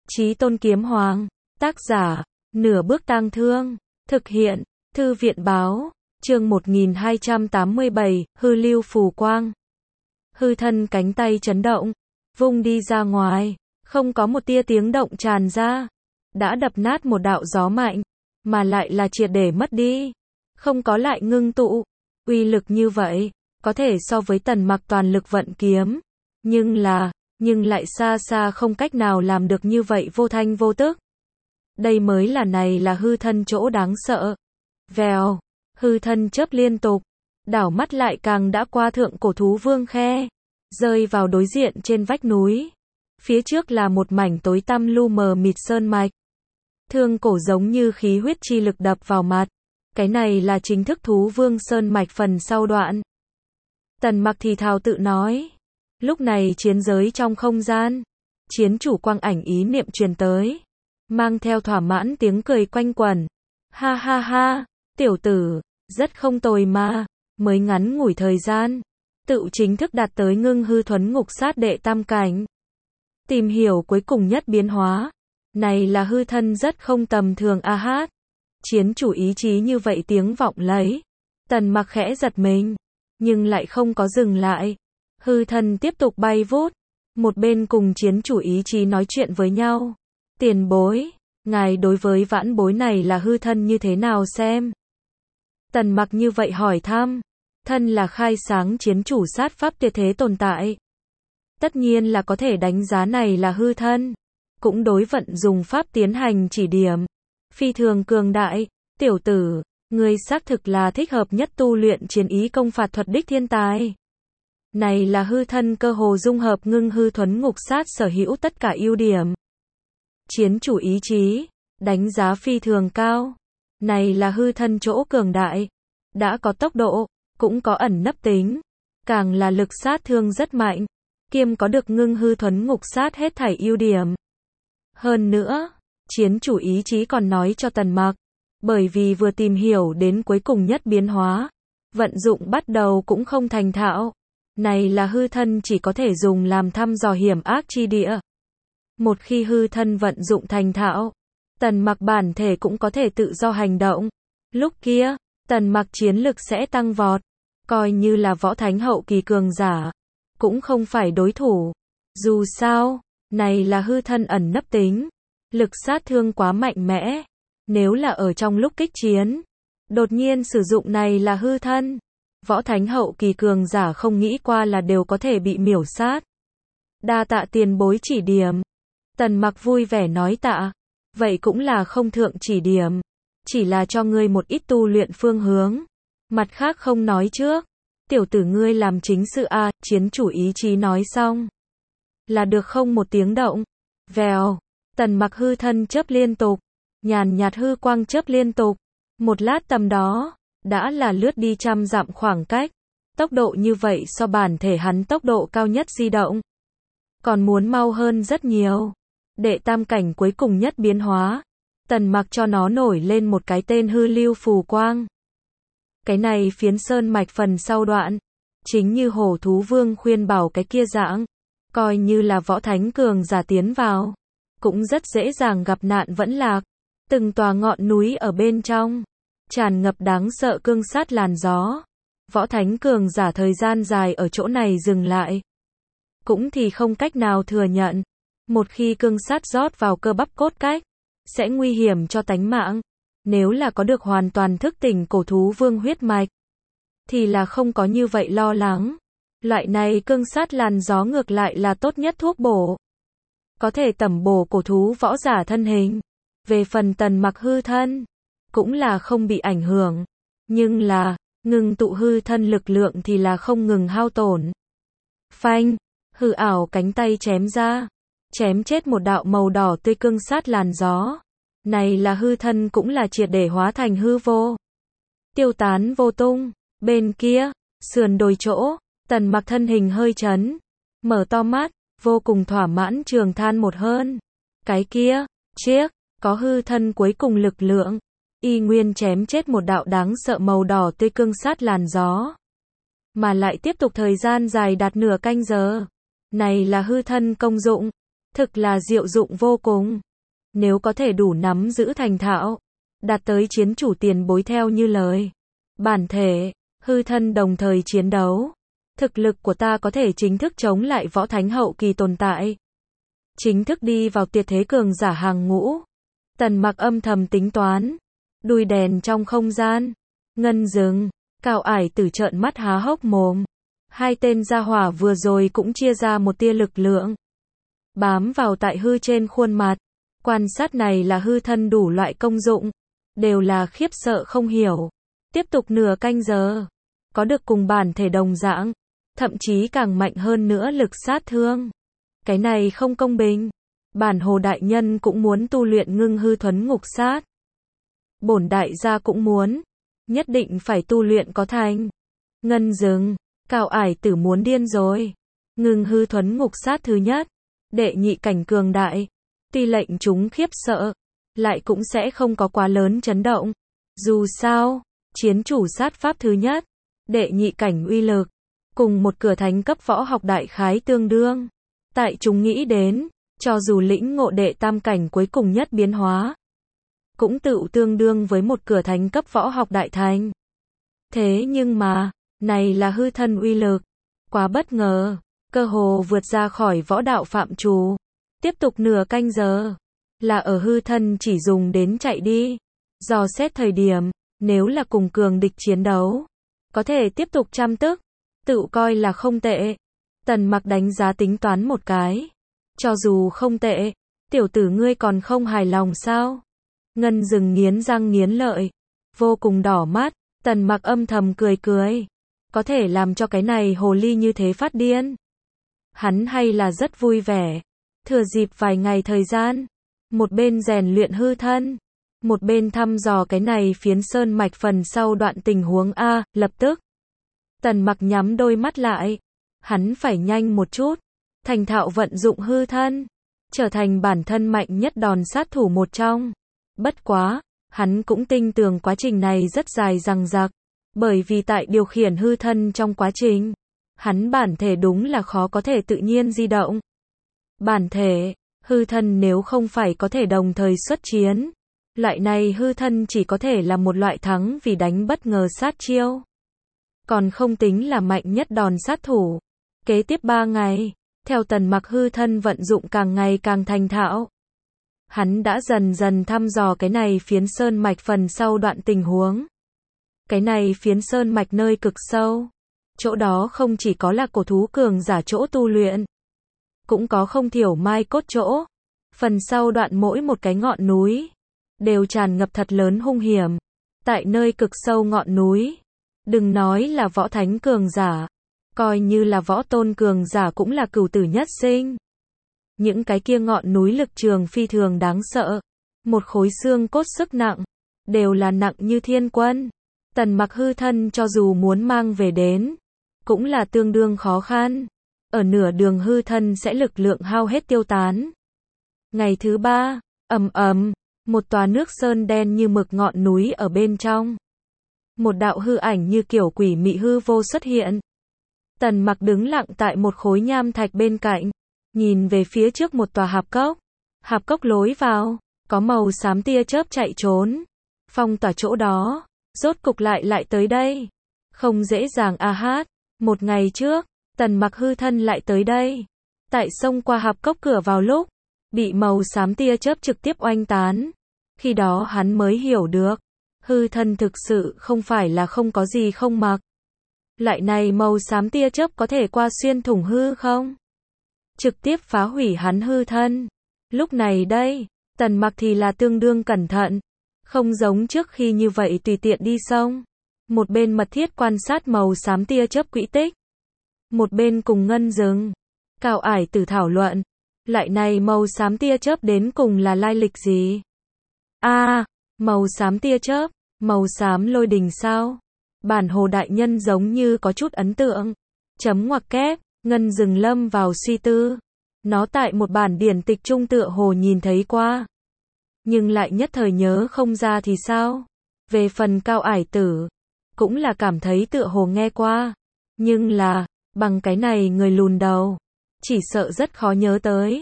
Chí Tôn Kiếm Hoàng, tác giả, Nửa Bước Tang Thương, thực hiện, Thư viện báo, chương 1287, hư lưu phù quang. Hư thân cánh tay chấn động, vung đi ra ngoài, không có một tia tiếng động tràn ra, đã đập nát một đạo gió mạnh, mà lại là triệt để mất đi, không có lại ngưng tụ, uy lực như vậy, có thể so với Tần Mặc toàn lực vận kiếm, nhưng lại xa xa không cách nào làm được như vậy vô thanh vô tức. Đây mới là này là hư thân chỗ đáng sợ. Vèo, hư thân chớp liên tục, đảo mắt lại càng đã qua thượng cổ thú vương khe, rơi vào đối diện trên vách núi. Phía trước là một mảnh tối tăm lu mờ mịt sơn mạch. Thương cổ giống như khí huyết chi lực đập vào mặt. Cái này là chính thức thú vương sơn mạch phần sau đoạn. Tần Mặc thì thào tự nói. Lúc này chiến giới trong không gian, chiến chủ quang ảnh ý niệm truyền tới, mang theo thỏa mãn tiếng cười quanh quẩn. Ha ha ha, tiểu tử, rất không tồi mà, mới ngắn ngủi thời gian, tự chính thức đạt tới ngưng hư thuấn ngục sát đệ tam cảnh. Tìm hiểu cuối cùng nhất biến hóa, này là hư thân rất không tầm thường a hát. Chiến chủ ý chí như vậy tiếng vọng lấy, Tần Mặc khẽ giật mình, nhưng lại không có dừng lại. Hư thân tiếp tục bay vút, một bên cùng chiến chủ ý chí nói chuyện với nhau. Tiền bối, ngài đối với vãn bối này là hư thân như thế nào xem? Tần Mặc như vậy hỏi thăm, thân là khai sáng chiến chủ sát pháp tuyệt thế tồn tại. Tất nhiên là có thể đánh giá này là hư thân, cũng đối vận dùng pháp tiến hành chỉ điểm. Phi thường cường đại, tiểu tử, ngươi xác thực là thích hợp nhất tu luyện chiến ý công phạt thuật đích thiên tài. Này là hư thân cơ hồ dung hợp ngưng hư thuấn ngục sát sở hữu tất cả ưu điểm. Chiến chủ ý chí, đánh giá phi thường cao. Này là hư thân chỗ cường đại, đã có tốc độ, cũng có ẩn nấp tính, càng là lực sát thương rất mạnh, kiêm có được ngưng hư thuấn ngục sát hết thảy ưu điểm. Hơn nữa, chiến chủ ý chí còn nói cho Tần Mặc, bởi vì vừa tìm hiểu đến cuối cùng nhất biến hóa, vận dụng bắt đầu cũng không thành thạo. Này là hư thân chỉ có thể dùng làm thăm dò hiểm ác chi địa. Một khi hư thân vận dụng thành thạo, Tần Mặc bản thể cũng có thể tự do hành động. Lúc kia, Tần Mặc chiến lực sẽ tăng vọt, coi như là võ thánh hậu kỳ cường giả, cũng không phải đối thủ. Dù sao, này là hư thân ẩn nấp tính, lực sát thương quá mạnh mẽ. Nếu là ở trong lúc kích chiến, đột nhiên sử dụng này là hư thân, võ thánh hậu kỳ cường giả không nghĩ qua là đều có thể bị miểu sát. Đa tạ tiền bối chỉ điểm. Tần Mặc vui vẻ nói tạ. Vậy cũng là không thượng chỉ điểm, chỉ là cho ngươi một ít tu luyện phương hướng. Mặt khác không nói trước. Tiểu tử ngươi làm chính sự a, chiến chủ ý chí nói xong. Là được không một tiếng động. Vèo, Tần Mặc hư thân chớp liên tục, nhàn nhạt hư quang chớp liên tục. Một lát tầm đó, đã là lướt đi trăm dặm khoảng cách. Tốc độ như vậy so bản thể hắn tốc độ cao nhất di động, còn muốn mau hơn rất nhiều. Đệ tam cảnh cuối cùng nhất biến hóa, Tần Mặc cho nó nổi lên một cái tên hư lưu phù quang. Cái này phiến sơn mạch phần sau đoạn, chính như hổ thú vương khuyên bảo cái kia dạng, coi như là võ thánh cường giả tiến vào, cũng rất dễ dàng gặp nạn vẫn lạc. Từng tòa ngọn núi ở bên trong, tràn ngập đáng sợ cương sát làn gió. Võ thánh cường giả thời gian dài ở chỗ này dừng lại, cũng thì không cách nào thừa nhận. Một khi cương sát rót vào cơ bắp cốt cách, sẽ nguy hiểm cho tánh mạng. Nếu là có được hoàn toàn thức tỉnh cổ thú vương huyết mạch, thì là không có như vậy lo lắng. Loại này cương sát làn gió ngược lại là tốt nhất thuốc bổ, có thể tẩm bổ cổ thú võ giả thân hình. Về phần Tần Mặc hư thân, cũng là không bị ảnh hưởng, nhưng là, ngừng tụ hư thân lực lượng thì là không ngừng hao tổn. Phanh, hư ảo cánh tay chém ra, chém chết một đạo màu đỏ tươi cương sát làn gió. Này là hư thân cũng là triệt để hóa thành hư vô, tiêu tán vô tung. Bên kia, sườn đồi chỗ, Tần Mặc thân hình hơi chấn, mở to mắt, vô cùng thỏa mãn trường than một hơi. Cái kia, chiếc, có hư thân cuối cùng lực lượng, y nguyên chém chết một đạo đáng sợ màu đỏ tươi cương sát làn gió, mà lại tiếp tục thời gian dài đạt nửa canh giờ. Này là hư thân công dụng, thực là diệu dụng vô cùng. Nếu có thể đủ nắm giữ thành thạo, đạt tới chiến chủ tiền bối theo như lời. Bản thể, hư thân đồng thời chiến đấu. Thực lực của ta có thể chính thức chống lại võ thánh hậu kỳ tồn tại. Chính thức đi vào tuyệt thế cường giả hàng ngũ. Tần Mặc âm thầm tính toán. Đuôi đèn trong không gian. Ngân dừng. Cao Ải Tử trợn mắt há hốc mồm. Hai tên gia hỏa vừa rồi cũng chia ra một tia lực lượng. Bám vào tại hư trên khuôn mặt. Quan sát này là hư thân đủ loại công dụng. Đều là khiếp sợ không hiểu. Tiếp tục nửa canh giờ. Có được cùng bản thể đồng dạng. Thậm chí càng mạnh hơn nữa lực sát thương. Cái này không công bình. Bản Hồ đại nhân cũng muốn tu luyện ngưng hư thuấn ngục sát. Bổn đại gia cũng muốn. Nhất định phải tu luyện có thành. Ngân dừng. Cao Ải Tử muốn điên rồi. Ngưng hư thuấn ngục sát thứ nhất. Đệ nhị cảnh cường đại. Tuy lệnh chúng khiếp sợ. Lại cũng sẽ không có quá lớn chấn động. Dù sao. Chiến chủ sát pháp thứ nhất. Đệ nhị cảnh uy lực. Cùng một cửa thánh cấp võ học đại khái tương đương. Tại chúng nghĩ đến. Cho dù lĩnh ngộ đệ tam cảnh cuối cùng nhất biến hóa. Cũng tự tương đương với một cửa thánh cấp võ học đại thành. Thế nhưng mà. Này là hư thân uy lực. Quá bất ngờ. Cơ hồ vượt ra khỏi võ đạo phạm trù. Tiếp tục nửa canh giờ. Là ở hư thân chỉ dùng đến chạy đi. Dò xét thời điểm. Nếu là cùng cường địch chiến đấu. Có thể tiếp tục trăm tức. Tự coi là không tệ. Tần Mặc đánh giá tính toán một cái. Cho dù không tệ. Tiểu tử ngươi còn không hài lòng sao? Ngân dừng nghiến răng nghiến lợi. Vô cùng đỏ mắt. Tần Mặc âm thầm cười cười. Có thể làm cho cái này hồ ly như thế phát điên. Hắn hay là rất vui vẻ. Thừa dịp vài ngày thời gian. Một bên rèn luyện hư thân. Một bên thăm dò cái này phiến sơn mạch phần sau đoạn tình huống A, lập tức. Tần Mặc nhắm đôi mắt lại. Hắn phải nhanh một chút. Thành thạo vận dụng hư thân. Trở thành bản thân mạnh nhất đòn sát thủ một trong. Bất quá, hắn cũng tin tưởng quá trình này rất dài dằng dặc. Bởi vì tại điều khiển hư thân trong quá trình. Hắn bản thể đúng là khó có thể tự nhiên di động. Bản thể, hư thân nếu không phải có thể đồng thời xuất chiến. Loại này hư thân chỉ có thể là một loại thắng vì đánh bất ngờ sát chiêu. Còn không tính là mạnh nhất đòn sát thủ. Kế tiếp 3 ngày, theo Tần Mặc hư thân vận dụng càng ngày càng thành thạo. Hắn đã dần dần thăm dò cái này phiến sơn mạch phần sau đoạn tình huống. Cái này phiến sơn mạch nơi cực sâu. Chỗ đó không chỉ có là cổ thú cường giả chỗ tu luyện. Cũng có không thiểu mai cốt chỗ. Phần sau đoạn mỗi một cái ngọn núi. Đều tràn ngập thật lớn hung hiểm. Tại nơi cực sâu ngọn núi. Đừng nói là võ thánh cường giả. Coi như là võ tôn cường giả cũng là cửu tử nhất sinh. Những cái kia ngọn núi lực trường phi thường đáng sợ. Một khối xương cốt sức nặng. Đều là nặng như thiên quân. Tần Mặc hư thân cho dù muốn mang về đến. Cũng là tương đương khó khăn. Ở nửa đường hư thân sẽ lực lượng hao hết tiêu tán. Ngày thứ 3, ầm ầm, một tòa nước sơn đen như mực ngọn núi ở bên trong. Một đạo hư ảnh như kiểu quỷ mị hư vô xuất hiện. Tần Mặc đứng lặng tại một khối nham thạch bên cạnh, nhìn về phía trước một tòa hạp cốc. Hạp cốc lối vào, có màu xám tia chớp chạy trốn. Phong tỏa chỗ đó, rốt cục lại tới đây. Không dễ dàng a hát. Một ngày trước, Tần Mặc hư thân lại tới đây. Tại sông qua hạp cốc cửa vào lúc, bị màu xám tia chớp trực tiếp oanh tán. Khi đó hắn mới hiểu được, hư thân thực sự không phải là không có gì không mặc. Loại này màu xám tia chớp có thể qua xuyên thủng hư không? Trực tiếp phá hủy hắn hư thân. Lúc này đây, Tần Mặc thì là tương đương cẩn thận. Không giống trước khi như vậy tùy tiện đi sông. Một bên mật thiết quan sát màu xám tia chớp quỹ tích. Một bên cùng Ngân dừng. Cao Ải Tử thảo luận. Loại này màu xám tia chớp đến cùng là lai lịch gì? Màu xám tia chớp, màu xám lôi đình sao? Bản Hồ đại nhân giống như có chút ấn tượng. Chấm ngoặc kép, Ngân dừng lâm vào suy tư. Nó tại một bản điển tịch trung tựa hồ nhìn thấy qua. Nhưng lại nhất thời nhớ không ra thì sao? Về phần Cao Ải Tử, cũng là cảm thấy tựa hồ nghe qua. Nhưng là, bằng cái này người lùn đầu, chỉ sợ rất khó nhớ tới.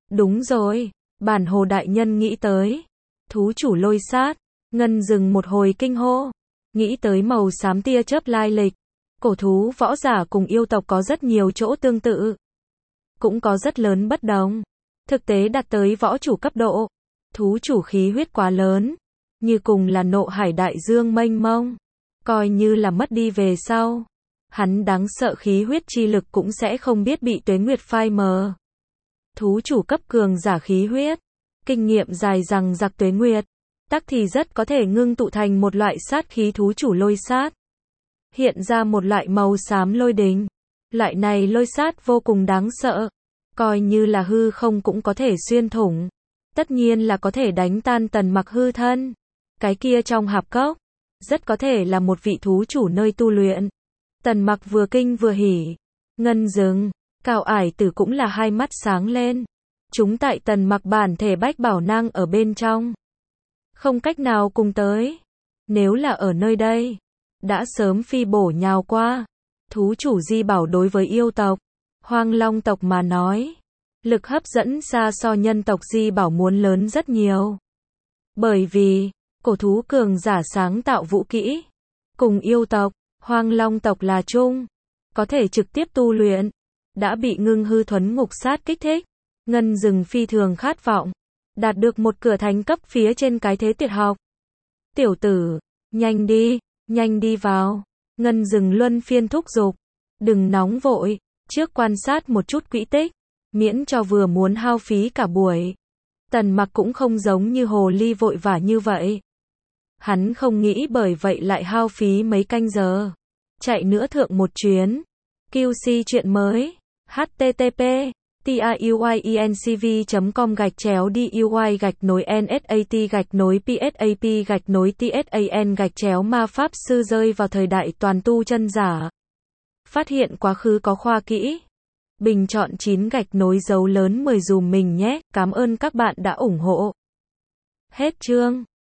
Đúng rồi, bản hồ đại nhân nghĩ tới. Thú chủ Lôi Sát, Ngân dừng một hồi kinh hô. Nghĩ tới màu xám tia chớp lai lịch. Cổ thú võ giả cùng yêu tộc có rất nhiều chỗ tương tự. Cũng có rất lớn bất đồng. Thực tế đạt tới võ chủ cấp độ. Thú chủ khí huyết quá lớn. Như cùng là nộ hải đại dương mênh mông. Coi như là mất đi về sau. Hắn đáng sợ khí huyết chi lực cũng sẽ không biết bị tuế nguyệt phai mờ. Thú chủ cấp cường giả khí huyết. Kinh nghiệm dài rằng giặc tuế nguyệt. Tắc thì rất có thể ngưng tụ thành một loại sát khí thú chủ lôi sát. Hiện ra một loại màu xám lôi đình. Loại này lôi sát vô cùng đáng sợ. Coi như là hư không cũng có thể xuyên thủng. Tất nhiên là có thể đánh tan Tần Mặc hư thân. Cái kia trong hạp cốc. Rất có thể là một vị thú chủ nơi tu luyện. Tần Mặc vừa kinh vừa hỉ. Ngân dừng. Cao ải tử cũng là hai mắt sáng lên. Chúng tại Tần Mặc bản thể bách bảo năng ở bên trong. Không cách nào cùng tới. Nếu là ở nơi đây. Đã sớm phi bổ nhào qua. Thú chủ di bảo đối với yêu tộc. Hoang long tộc mà nói. Lực hấp dẫn xa so nhân tộc di bảo muốn lớn rất nhiều. Bởi vì, cổ thú cường giả sáng tạo vũ kỹ. Cùng yêu tộc, hoang long tộc là chung. Có thể trực tiếp tu luyện. Đã bị ngưng hư thuấn ngục sát kích thích. Ngân dừng phi thường khát vọng. Đạt được một cửa thánh cấp phía trên cái thế tuyệt học. Tiểu tử, nhanh đi vào. Ngân dừng luân phiên thúc giục. Đừng nóng vội, trước quan sát một chút quỹ tích. Miễn cho vừa muốn hao phí cả buổi. Tần Mặc cũng không giống như hồ ly vội vã như vậy. Hắn không nghĩ bởi vậy lại hao phí mấy canh giờ. Chạy nữa thượng một chuyến. QC chuyện mới. http tiuy_nscv.com/DUI-NSAT-PSAP-TSAN ma pháp sư rơi vào thời đại toàn tu chân giả. Phát hiện quá khứ có khoa kỹ. Bình chọn 9 dấu lớn 10 dùm mình nhé. Cảm ơn các bạn đã ủng hộ. Hết chương.